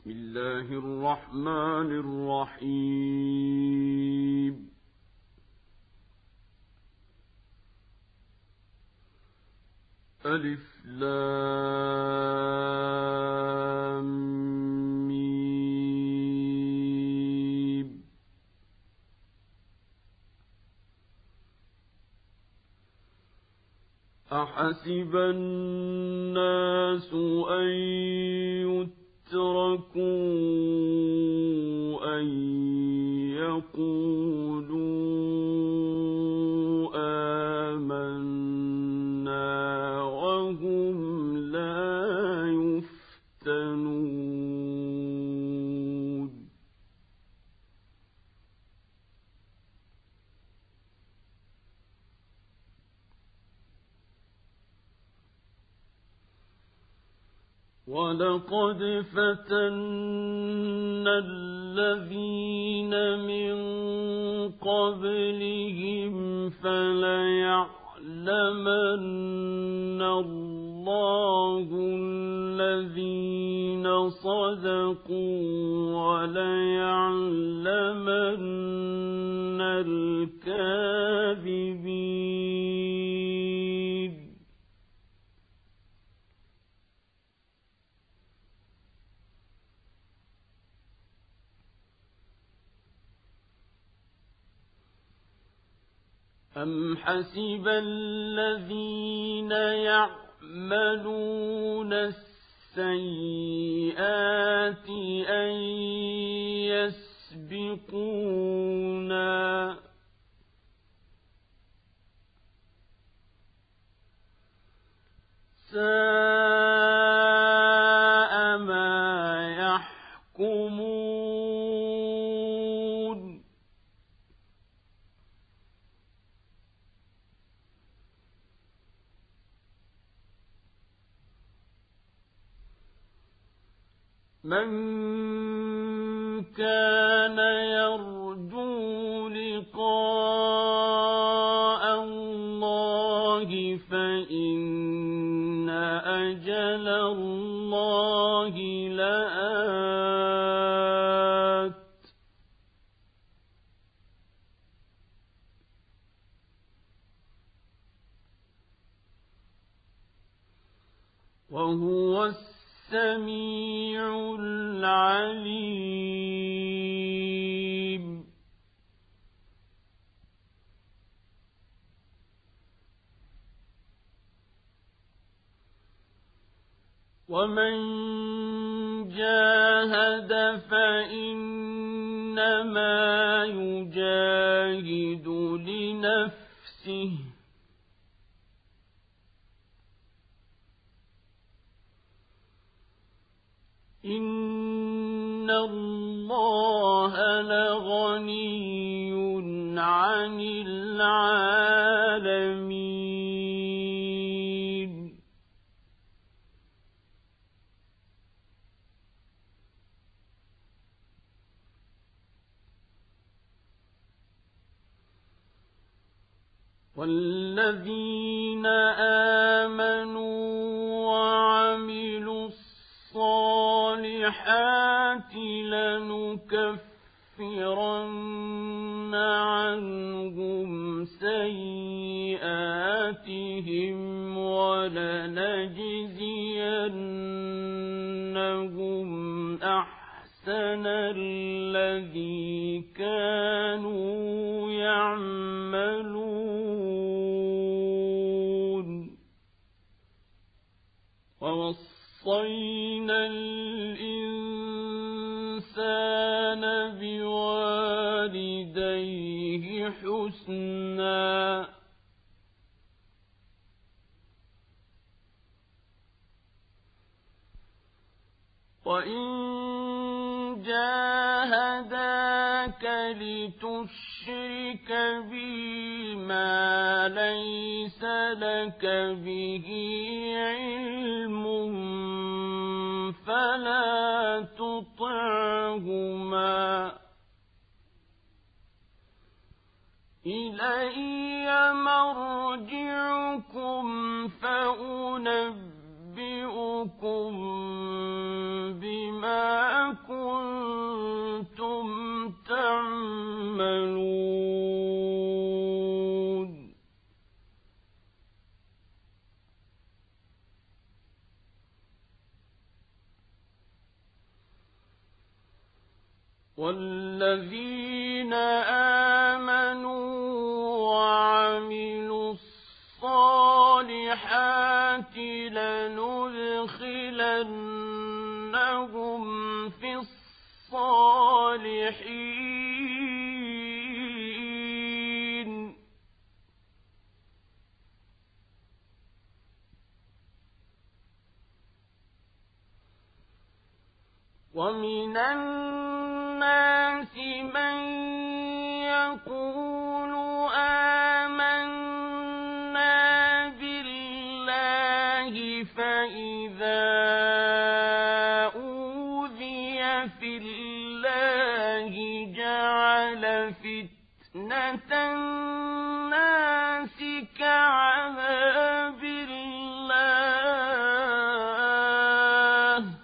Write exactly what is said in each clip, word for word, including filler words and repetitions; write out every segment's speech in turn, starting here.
بسم الله الرحمن الرحيم ألف لام ميم أحسب الناس أن يتركوا أن يقولوا آمنا وهم لا يفتنون ولقد فتنا الذين من قبلهم فليعلمن الله الذين صدقوا وليعلمن الكاذبين أم حسب الذين يعملون السيئات أن يسبقونا ساء ما يحكمون من كان يرجو لقاء الله فإن أجل الله لآت وهو السميع العليم ومن جاهد فإنما يجاهد لنفسه إن الله لغني عن العالمين والذين آمنوا وعملوا الصالحات لنكفرن عنهم سيئاتهم ولنجزينهم أحسن الذي كانوا يعملون ووصينا الإنسان بوالديه حسنا وإن جاهداك لتشرك بي ما ليس لك به علم فلا تطعهما إلي مرجعكم فأنبئكم بما والذين آمنوا وعملوا الصالحات لندخلنهم في الصالحين ومن الناس من يقول آمنا بالله فإذا أوذي في الله جعل فتنة الناس كعذاب الله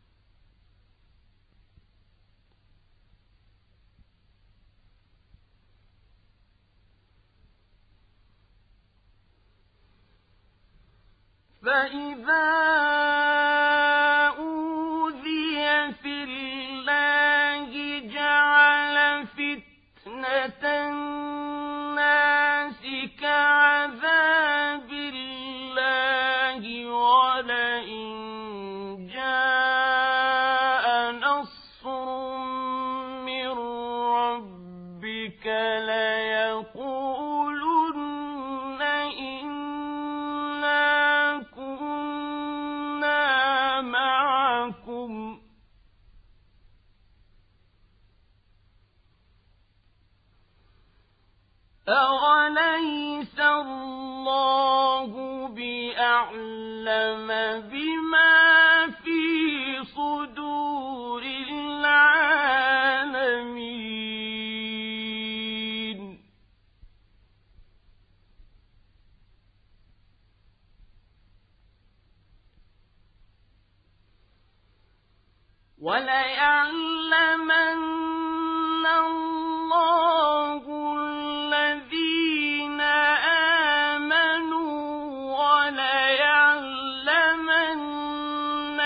فإذا أوذي في الله جعل فتنة الناس كعذاب الله ولئن جاء نصر من ربك ليقولن إنا كنا معكم أوليس الله بأعلم بما في صدور العالمين وليعلمن الله الذين آمنوا وليعلمن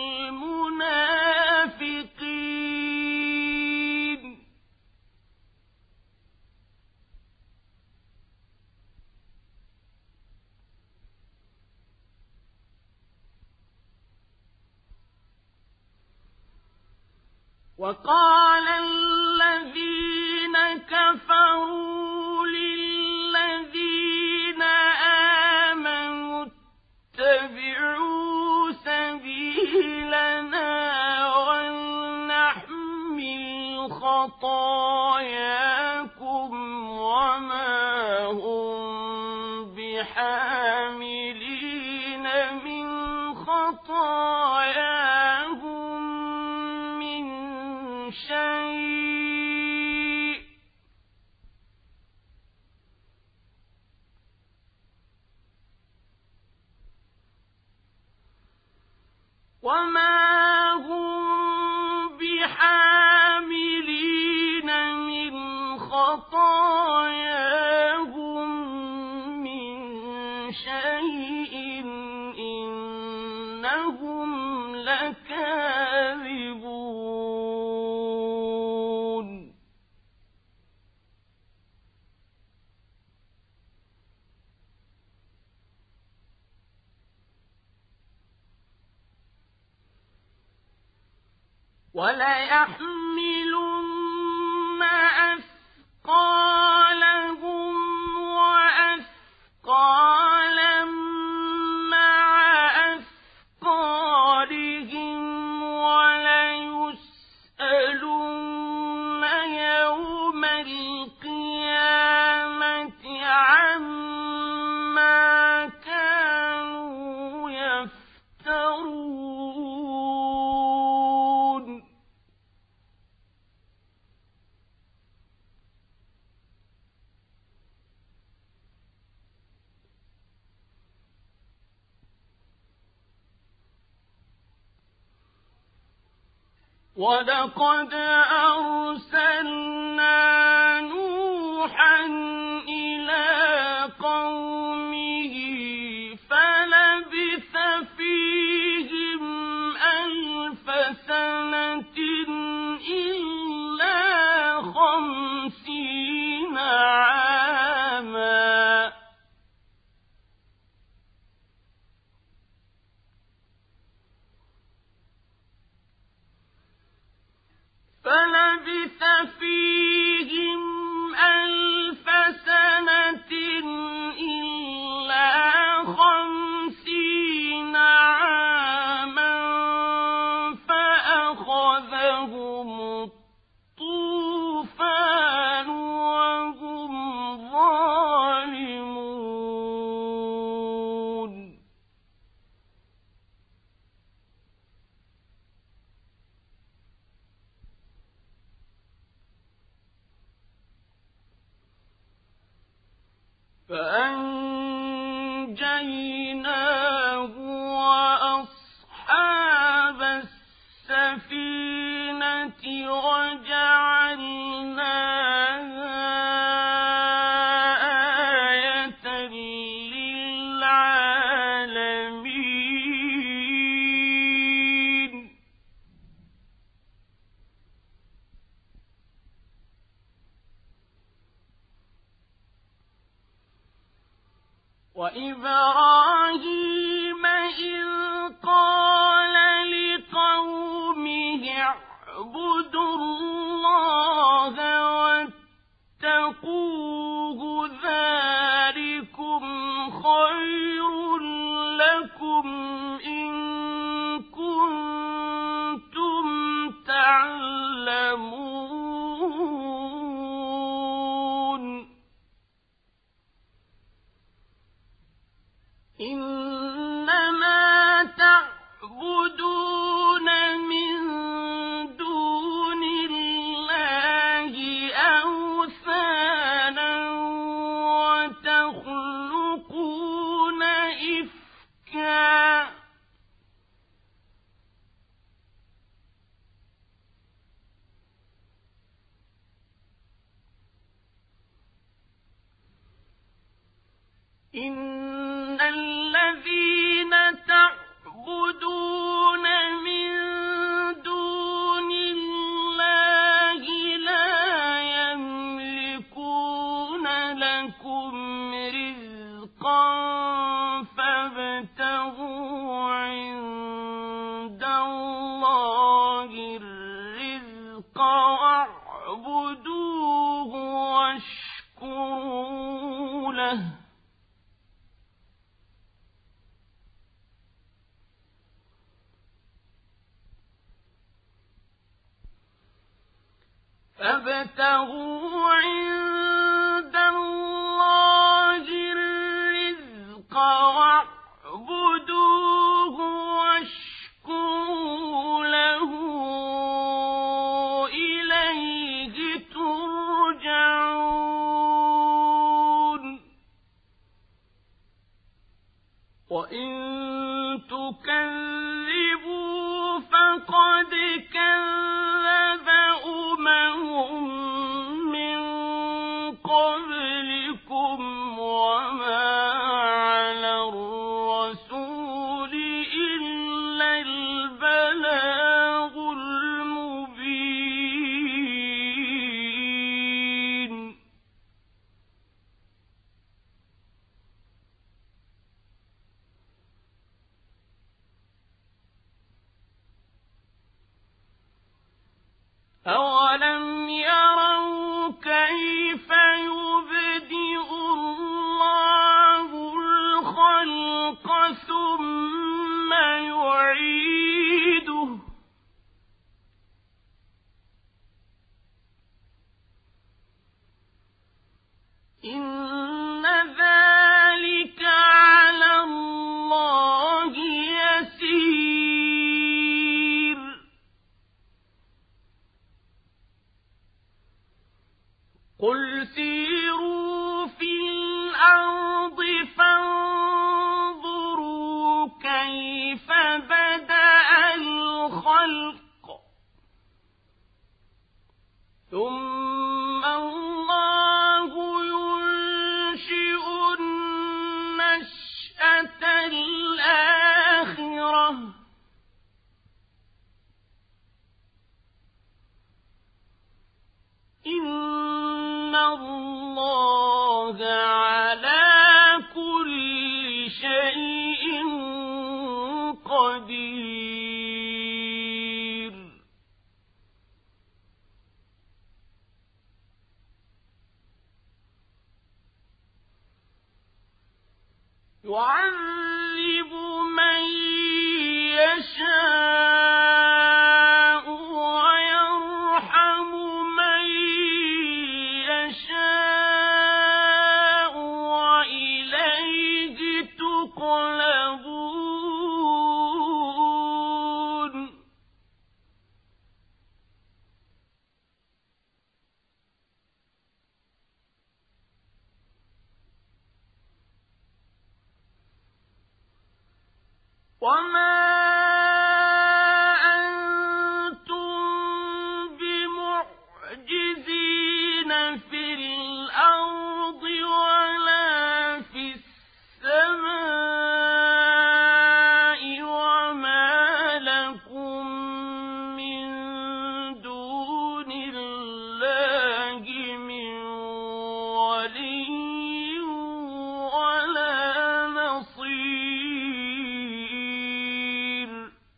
المنافقين وقال الذين كفروا للذين آمنوا اتبعوا سبيلنا ولنحمل خطاياكم وما هم بحاملين من خطاياهم من شيء وما هم بحاملين من خطاياهم من شيء إنهم لكاذبون وليحملن أثقالهم وأثقالا مع أثقالهم وليسألن يوم القيامة عما كانوا يفترون ولقد أرسلنا نوحا إلى قومه فلبث فيهم ألف سنة إلا فيهم ألف سنة إلا خمسين عاما فأخذهم الطوفان وهم ظالمون فأنجيناه وأصحاب السفينة وجعلناها آية للعالمين وإبراهيم إذ قال لقومه اعبدوا الله واتقوه ذلكم خير لكم إن كنتم تعلمون إنما تعبدون من دون الله أوثانا وتخلقون إفكا إن الذين تعبدون من دون الله لا يملكون لكم رزقا فابتغوا عند الله الرزق واعبدوه واشكروا له فابتغوا عند الله الرزق واعبدوه واشكروا له إليه ترجعون وإن تكذبوا فقد كذب أمم من قبلكم وما على الرسول إلا البلاغ المبين أولم يروا كيف يبدئ الله الخلق ثم يعيده إن ذلك على الله يسير قل سيروا في الأرض فانظروا كيف بدأ الخلق ثم الله ينشئ النشأة الآخرة إن الله على كل شيء قدير. يعذب من يشاء ويرحم من يشاء وإليه تقلبون وما أنتم بمعجزين في الأرض ولا في السماء وما لكم من دون الله من ولي ولا نصير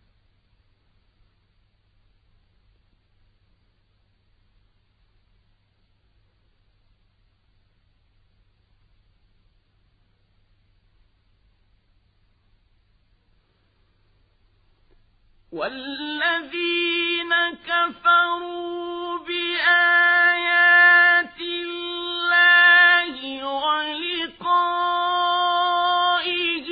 والذين كفروا بآيات الله ولقائه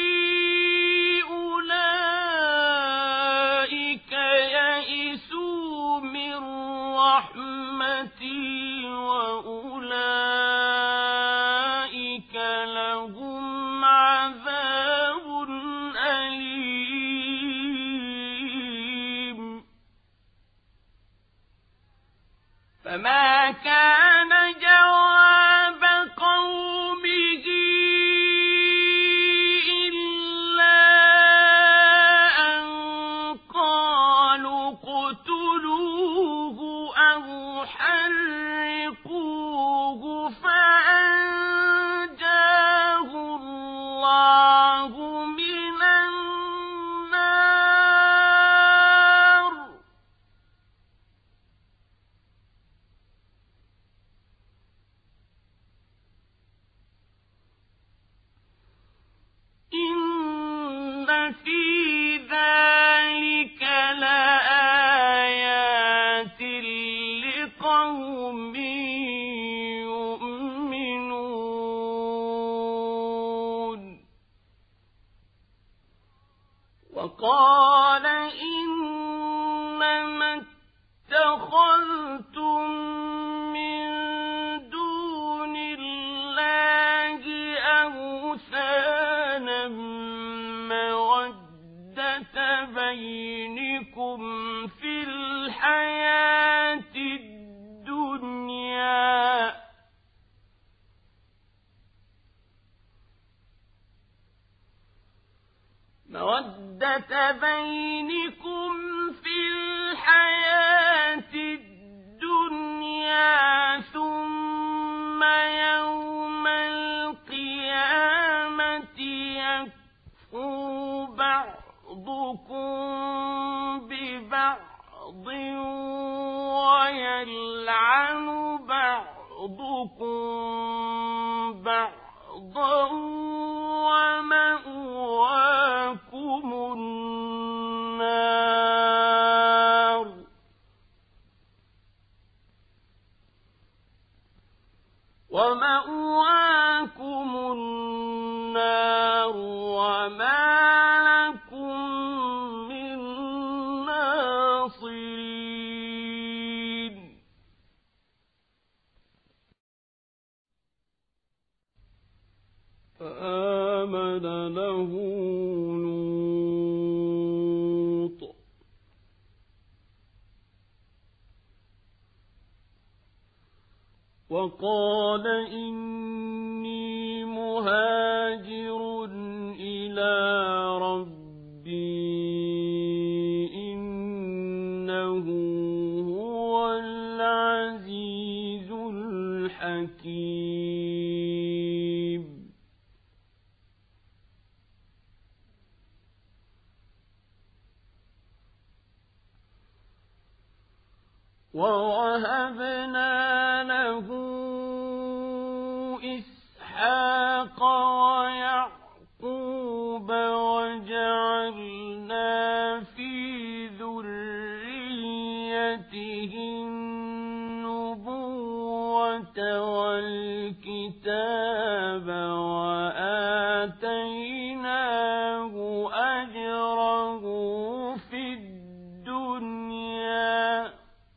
أولئك يئسوا من رحمتي وأولئك لهم عذاب أليم فما كان جواب قومه إلا أن قالوا اقتلوه أو حرقوه فأنجاه الله من النار إن في ذلك لآيات لقوم يؤمنون وقال إنما اتخذتم من دون الله أوثانا مودة بينكم في الحياة الدنيا مودة بينكم في الحياة الدنيا ثم يوم القيامة يكفر بعضكم ببعض ويلعن بعضكم بعضا ومأواكم النار ومأواكم النار وما لكم من ناصرين فآمن له لوط وقال إني مهاجر إلى ربي إنه هو العزيز الحكيم ووهبنا له إسحاق ويعقوب ذريته النبوة والكتاب وآتيناه أجره في الدنيا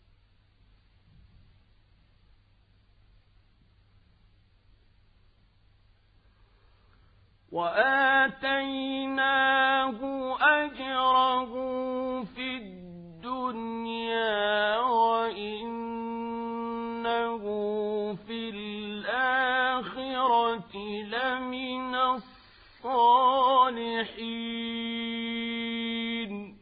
وآتيناه أجره في الدنيا وإنه في الآخرة لمن الصالحين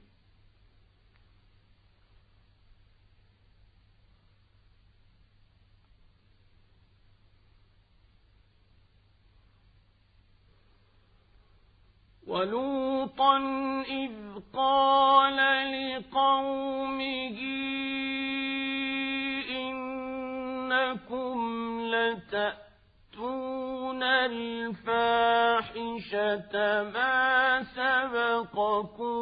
ولوطا إذ قال لقومه إنكم لتأتون الفاحشة ما سبقكم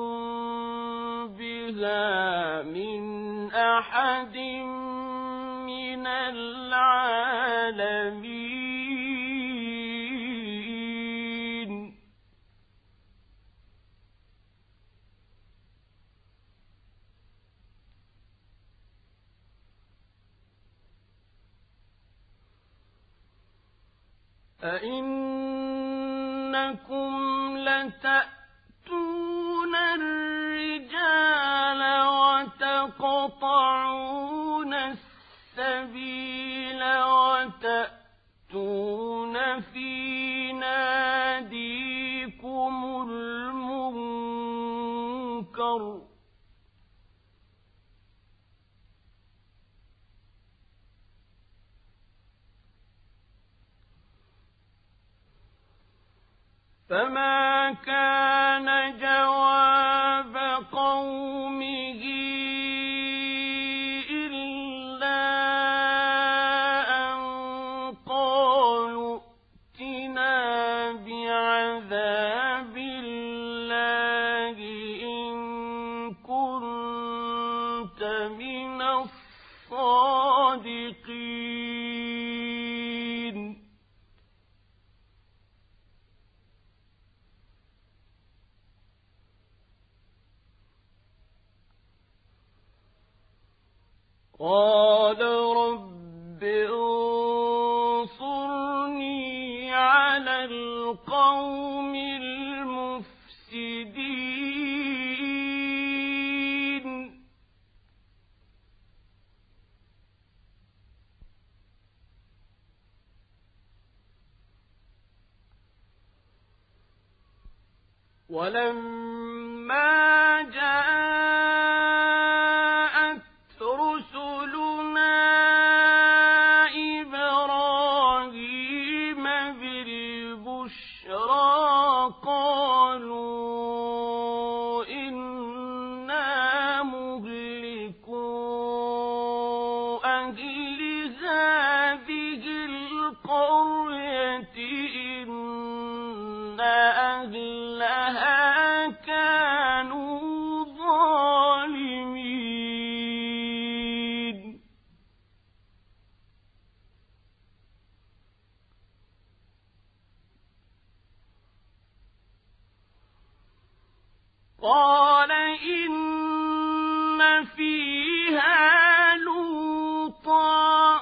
بها من أحد من العالمين أئنكم لتأتون الرجال وتقطعون السبيل وتأتون في ناديكم المنكر فما كان جواب قومه إلا أن قالوا ائتنا بعذاب الله إن كنت من الصادقين قال رب انصرني على القوم المفسدين ولما جاءت رسلنا إبراهيم بالبشرى قالوا إنا مهلكو أهل هذه القرية إن أهلها كانوا ظالمين قال إن فيها لوطا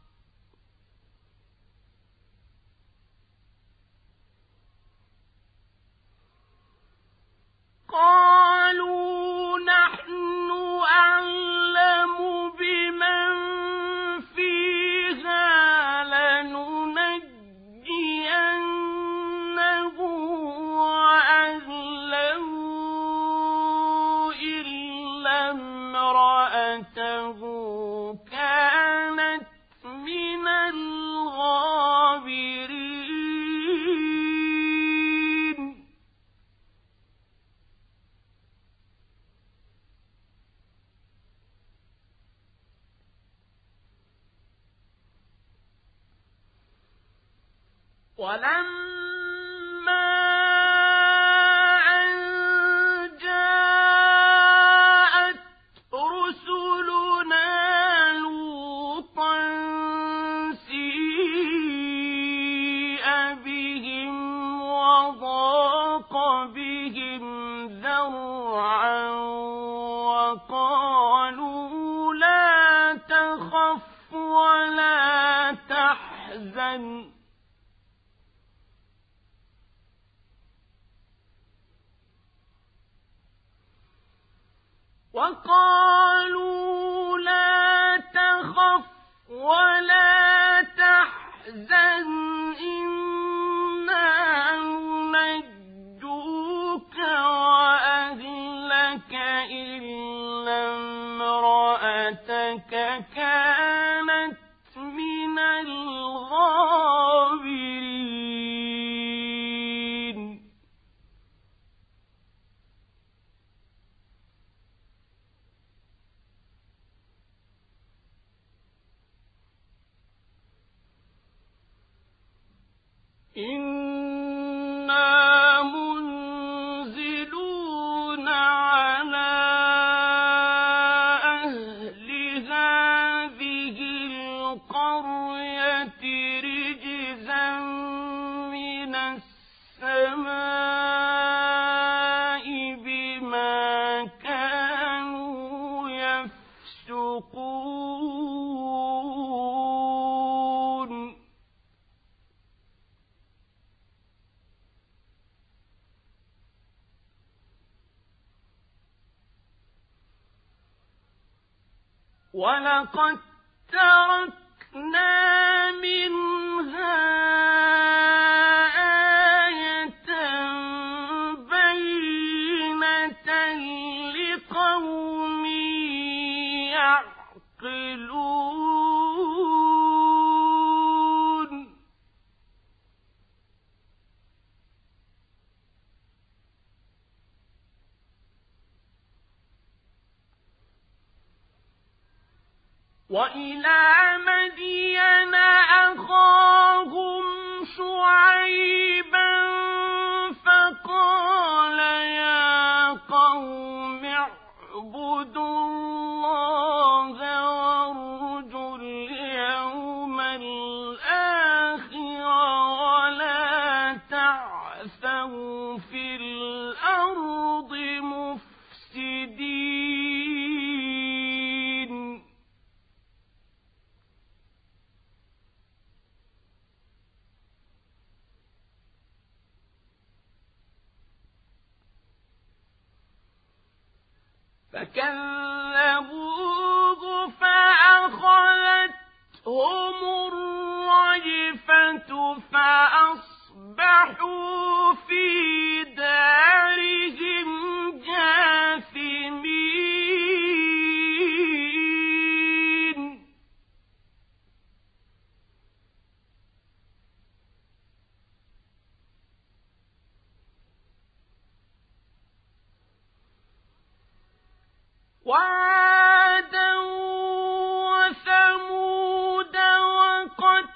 قالوا نحن أعلم بمن فيها لننجينه وأهله إلا امرأته كانت من الغابرين ولما أن جاءت رسلنا ولا تحزن وقالوا لا تخف ولا تحزن إنا ننجوك وأهلك إلا امرأتك كانت من الغابرين إنا منزلون على أهل هذه القرية رجزا من السماء بما كانوا يفسقون ولقد تركنا منها آية بينة لقوم يعقلون وإلى مدين أخاهم شعيبا فقال يا قوم اعبدوا الله وارجوا اليوم الآخر ولا تعثوا في الأرض مفسدين فكذبوه فأخذتهم الرجفة فأصبحوا في دارهم جاثمين وعادا وثمود وقد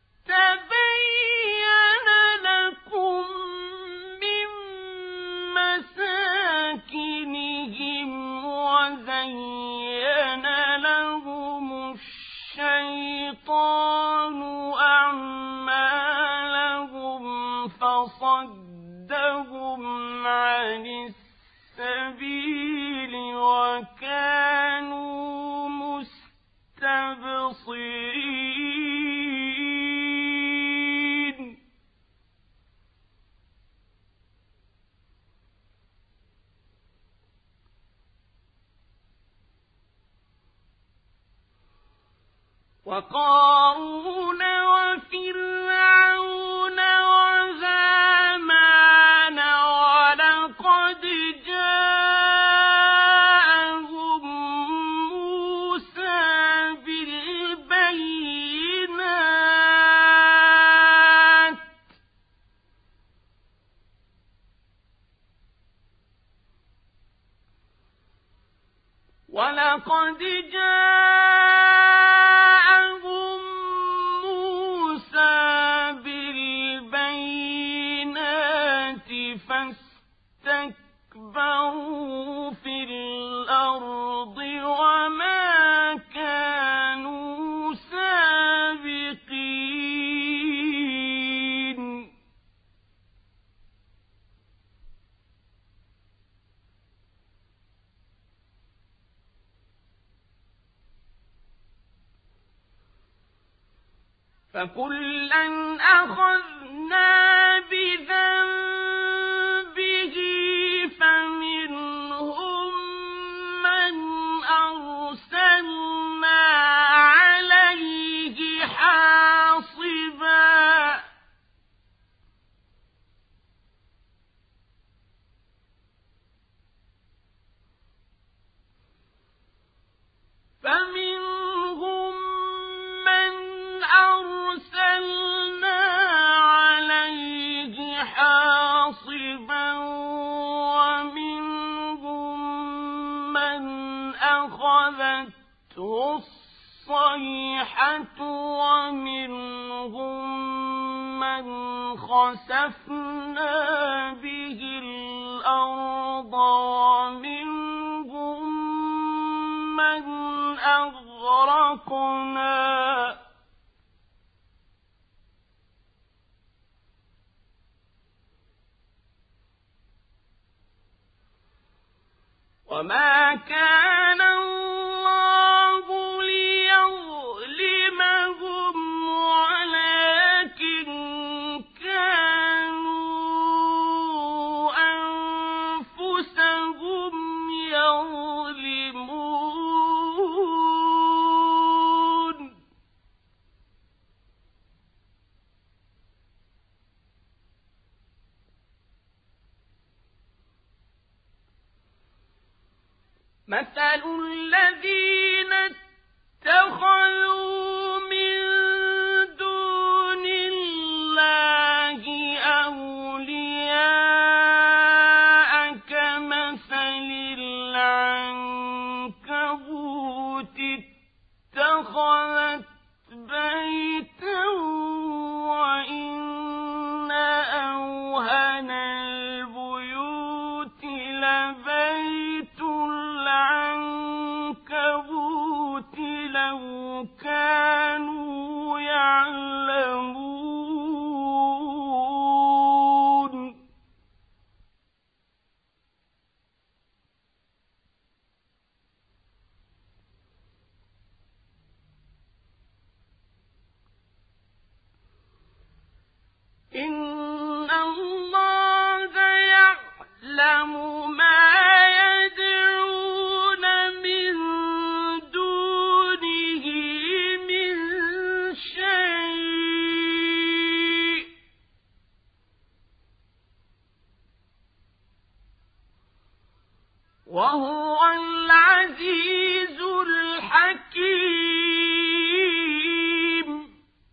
تبين لكم من مساكنهم وزين لهم الشيطان أعمالهم فصدهم عن السبيل وكانوا مستبصرين وقارون وفرعون وهامان ولقد جاءهم موسى بالبينات ولقد جاءهم موسى بالبينات فاستكبروا في الأرض وما كانوا سابقين فكلا أخذنا بذنبه فمنهم من أرسلنا عليه حاصبا فمنهم من أرسلنا عليه حاصبا ومنهم من أخذته الصيحة ومنهم من خسفنا به الأرض ومنهم من أغرقنا وما كان الله ليظلمهم ولكن كانوا أنفسهم يظلمون مثل الذين اتخذوا من دون الله أولياء كمثل العنكبوت اتخذت بيتا وإن أوهن البيوت لبيت العنكبوت لو كانوا يعلمون إن الله يعلم ما يدعون من دونه من شيء وهو العزيز الحكيم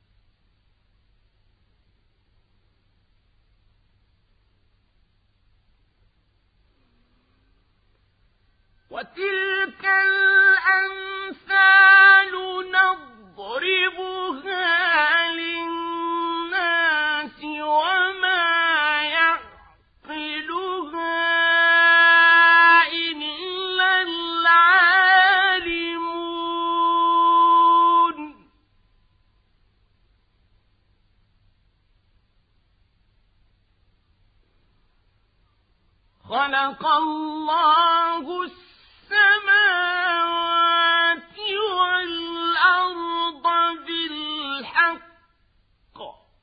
وتلك الأمثال نضربها للناس وما يعقلها إلا العالمون خلق الله السماوات والأرض بالحق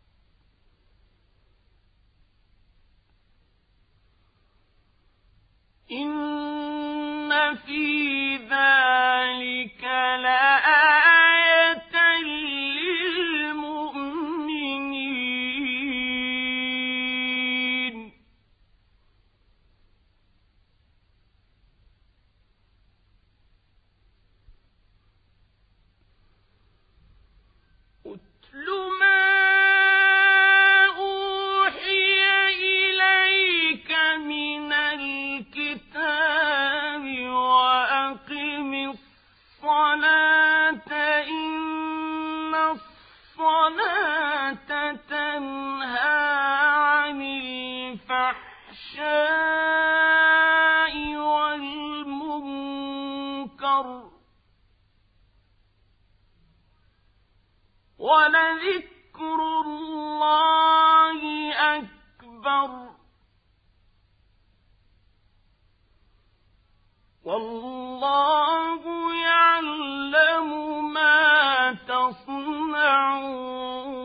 إن في ذلك لآية للمؤمنين أتل ما أوحي إليك من الكتاب وأقم الصلاة إن الصلاة تنهى عن الفحشاء والمنكر ولذكر الله أكبر والله يعلم ما تصنعون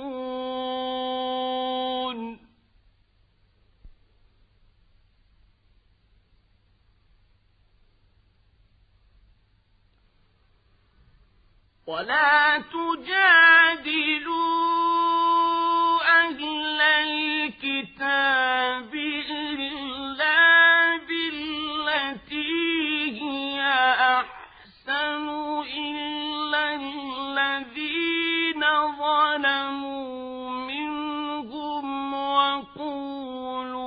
ولا تجادلوا أهل الكتاب إلا بالتي هي أحسن إلا الذين ظلموا منهم وقولوا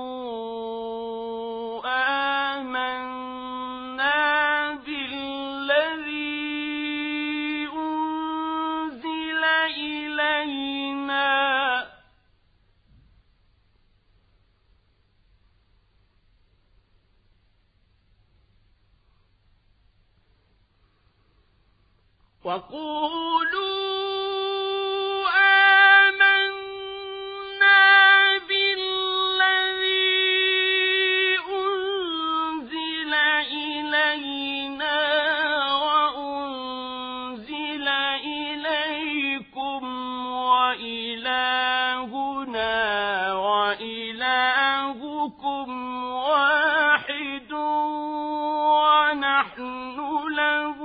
آمنا بالذي أنزل إلينا وقولوا آمنا بالذي أنزل إلينا وأنزل إليكم وإلهنا وإلهكم واحد ونحن له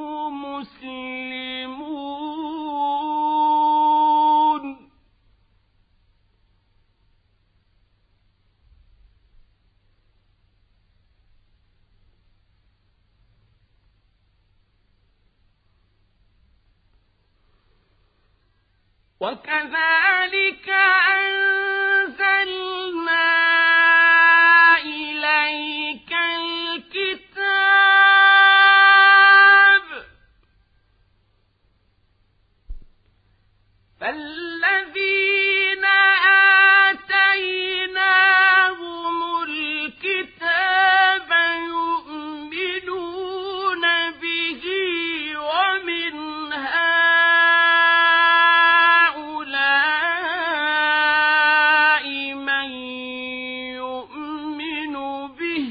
مسلمون. وكذلك أنزلنا إليك الكتاب فالذين آتيناهم الكتاب يؤمنون به ومن هؤلاء من يؤمن به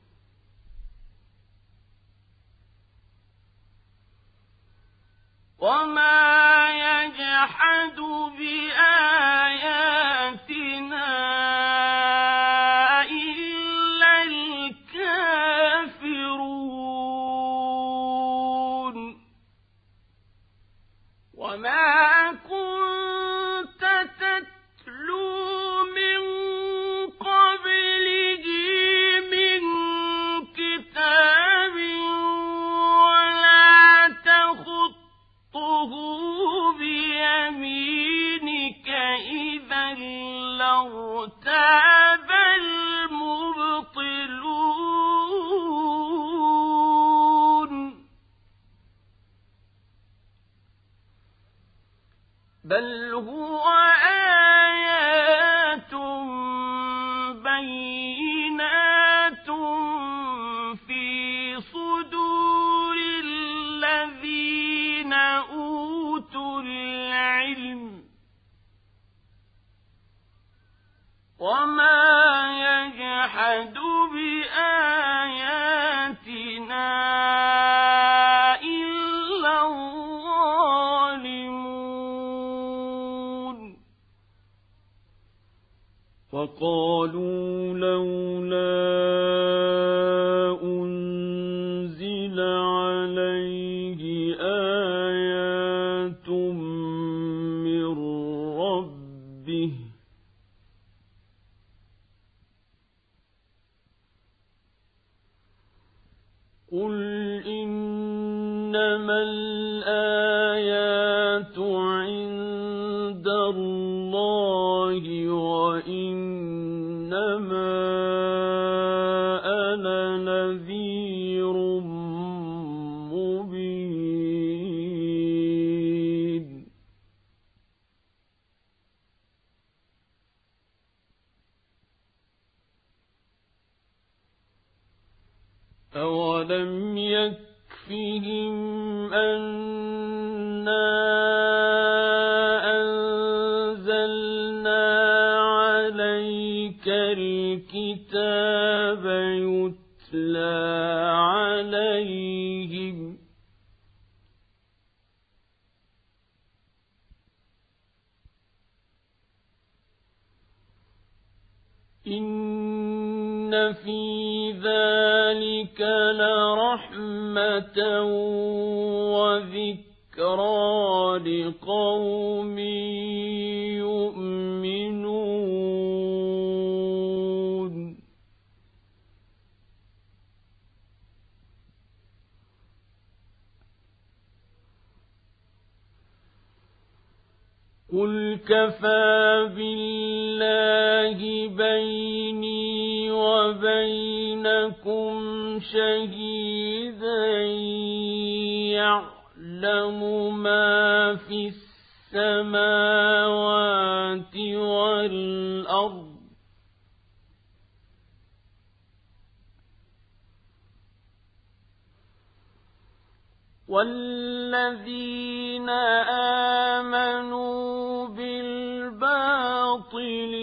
وما يجحد بآياتنا إلا الكافرون. وما كنت تتلو من قبله من كتاب ولا تخطه بيمينك إذا لارتاب المبطلون. بل هو آيات بينات في صدور الذين أوتوا العلم وما يجحد بآياتنا إلا الظالمون. وقالوا لولا أنزل عليه آيات من ربه قل إنما الآيات عند الله وإنما أنا نذير مبين. أولم يكفهم أنا أنزلنا عليك الكتاب يتلى عليهم إن في ذلك لرحمة وذكرى لقوم يؤمنون قل كفى بالله بيني وبينكم شهيدا يعلم ما في السماوات والأرض والذين آمنوا بالباطل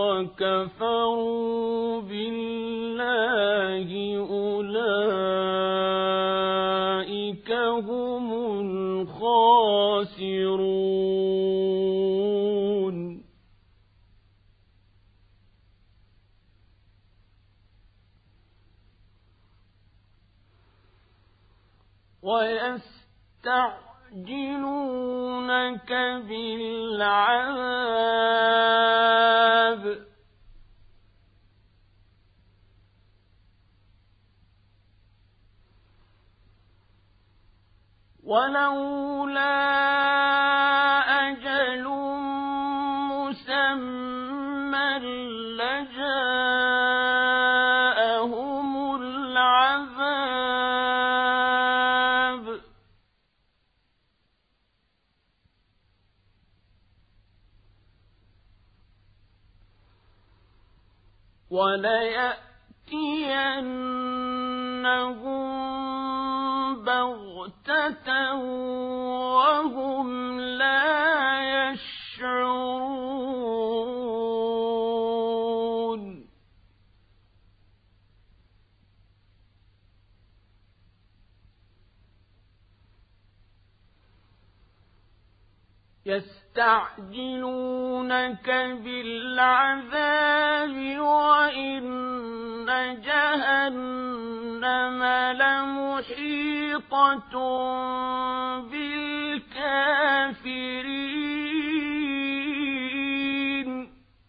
وكفروا بالله أولئك هم الخاسرون ويستعجلونك بالعذاب ولولا أجل مسمى لجاءهم العذاب وليأتينهم بغتة وهم لا يشعرون يستعجلونك بالعذاب وإن جهنم لمحيطة بالكافرين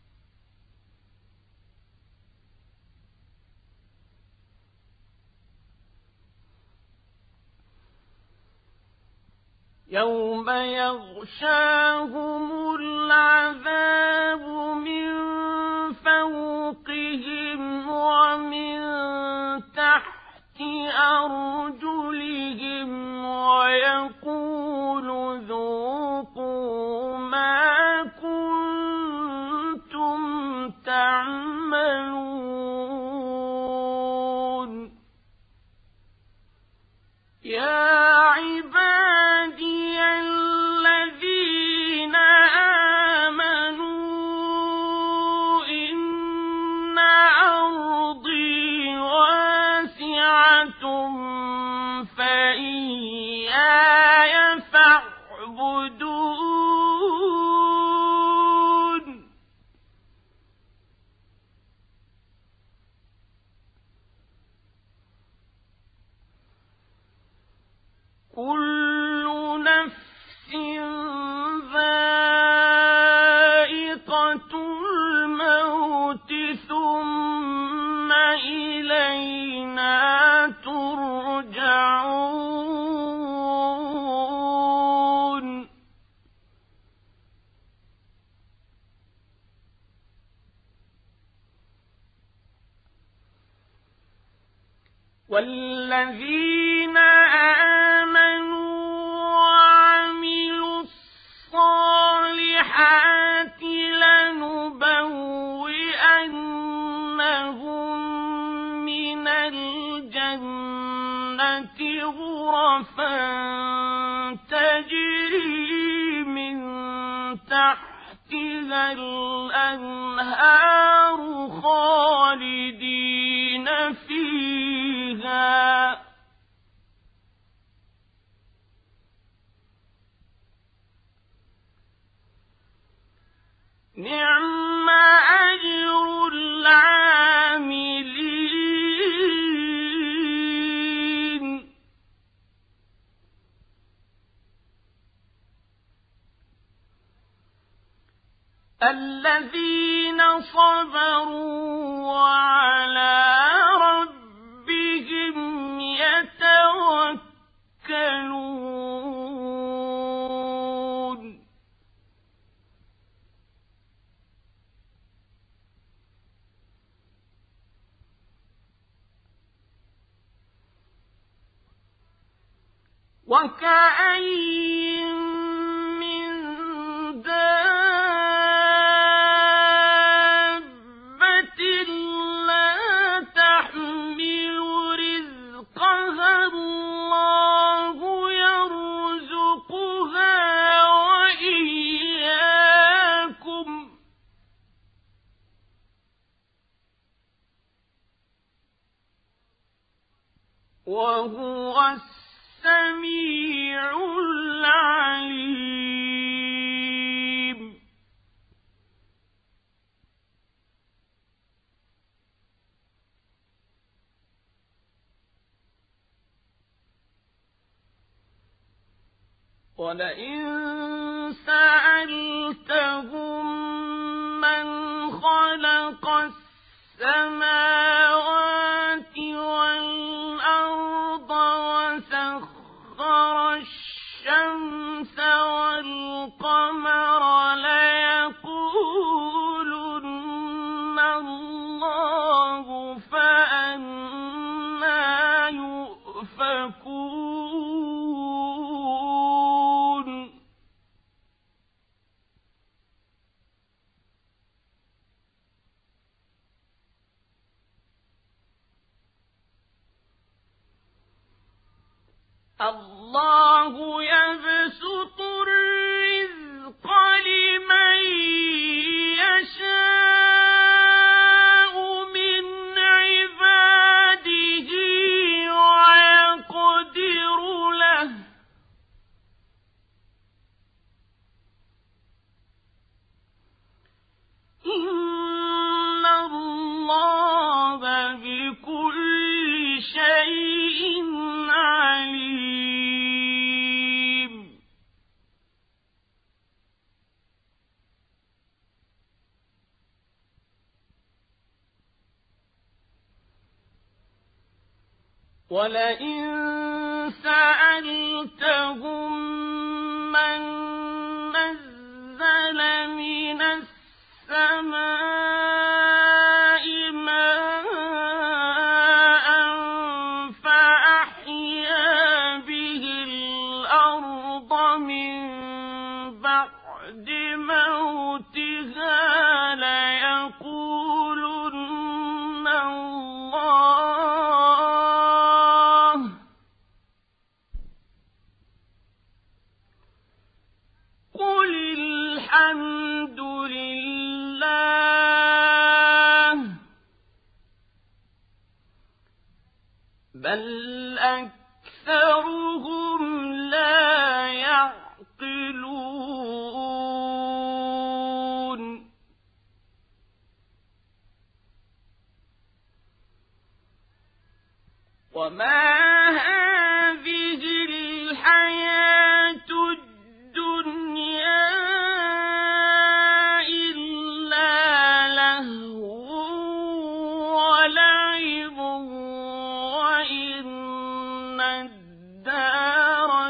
يوم يغشاهم العذاب من فوقهم ومن تحت أرجلهم ويقول ذوقوا ما كنتم تعملون يا عبادي الذين آمنوا إن أرضي واسعة فإياي فاعبدون كل نفس ذائقة الموت ثم إلينا ترجعون والذين آمنوا وعملوا الصالحات لنبوئنهم من الجنة غرفا تجري من تحتها الأنهار خالدين فيها نعم أجر العاملين الذين صبروا وعلى ربهم يتوكلون وكأين من دابة لا تحمل رزقها الله يرزقها وإياكم وهو السميع العليم. ولئن سألتهم من خلق السماوات والأرض وسخر الشمس والقمر ليقولن الله فأنى يؤفكون الله يبسط الرزق لمن يشاء من عباده ويقدر له إن الله بكل شيء عليم. ولئن سألتهم من نزل من السماء ماء فأحيا به الأرض من بعد موتها ليقولن الله قل الحمد لله بل أكثرهم لا يعقلون. وما هذه الحياة الدنيا إلا لهو ولعب وإن الدار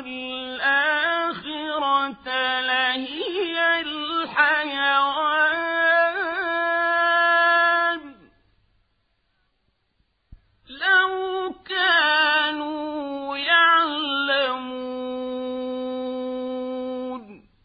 الآخرة لهي الحيوان لو كانوا يعلمون.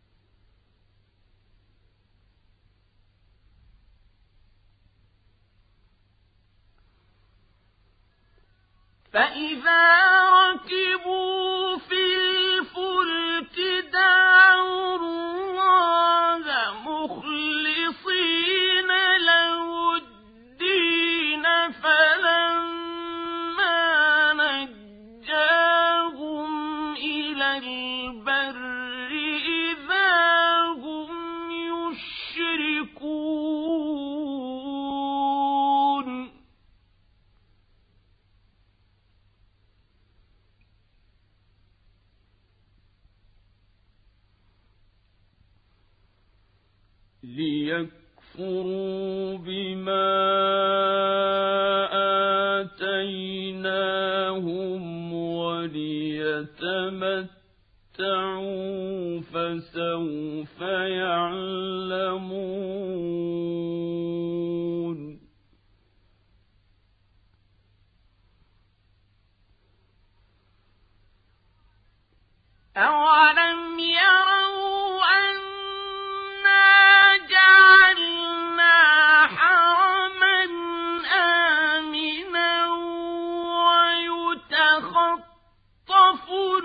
فإذا ركبوا في الفلك دعوا الله مخلصين له الدين فلما نجاهم إلى البر إذا هم يشركون. ليكفروا بما آتيناهم وليتمتعوا فسوف يعلمون أولم يروا أنا جعلنا حرما آمنا ويتخطف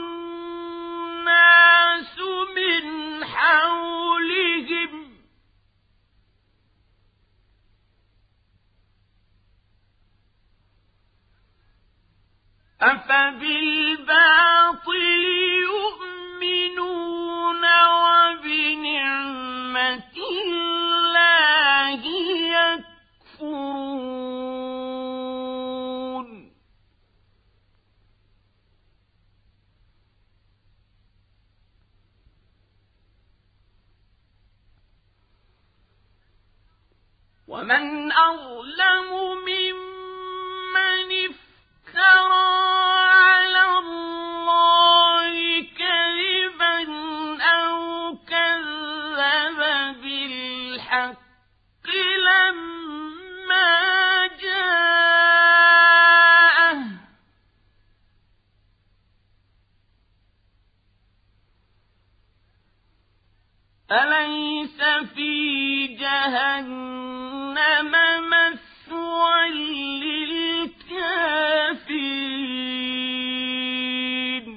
الناس من حولهم أفبالباطل يؤمنون وبنعمة الله يكفرون ومن أظلم ممن افترى على الله كذبا أو كذب بالحق لما جاءه أليس في جهنم مثوى للكافرين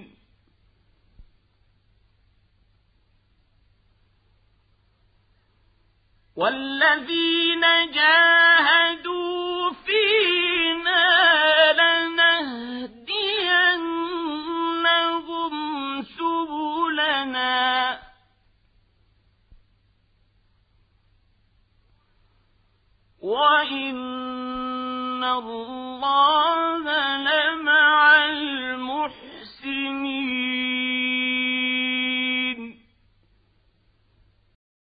والذين جاهدوا فينا لنهدينهم سبلنا وإن الله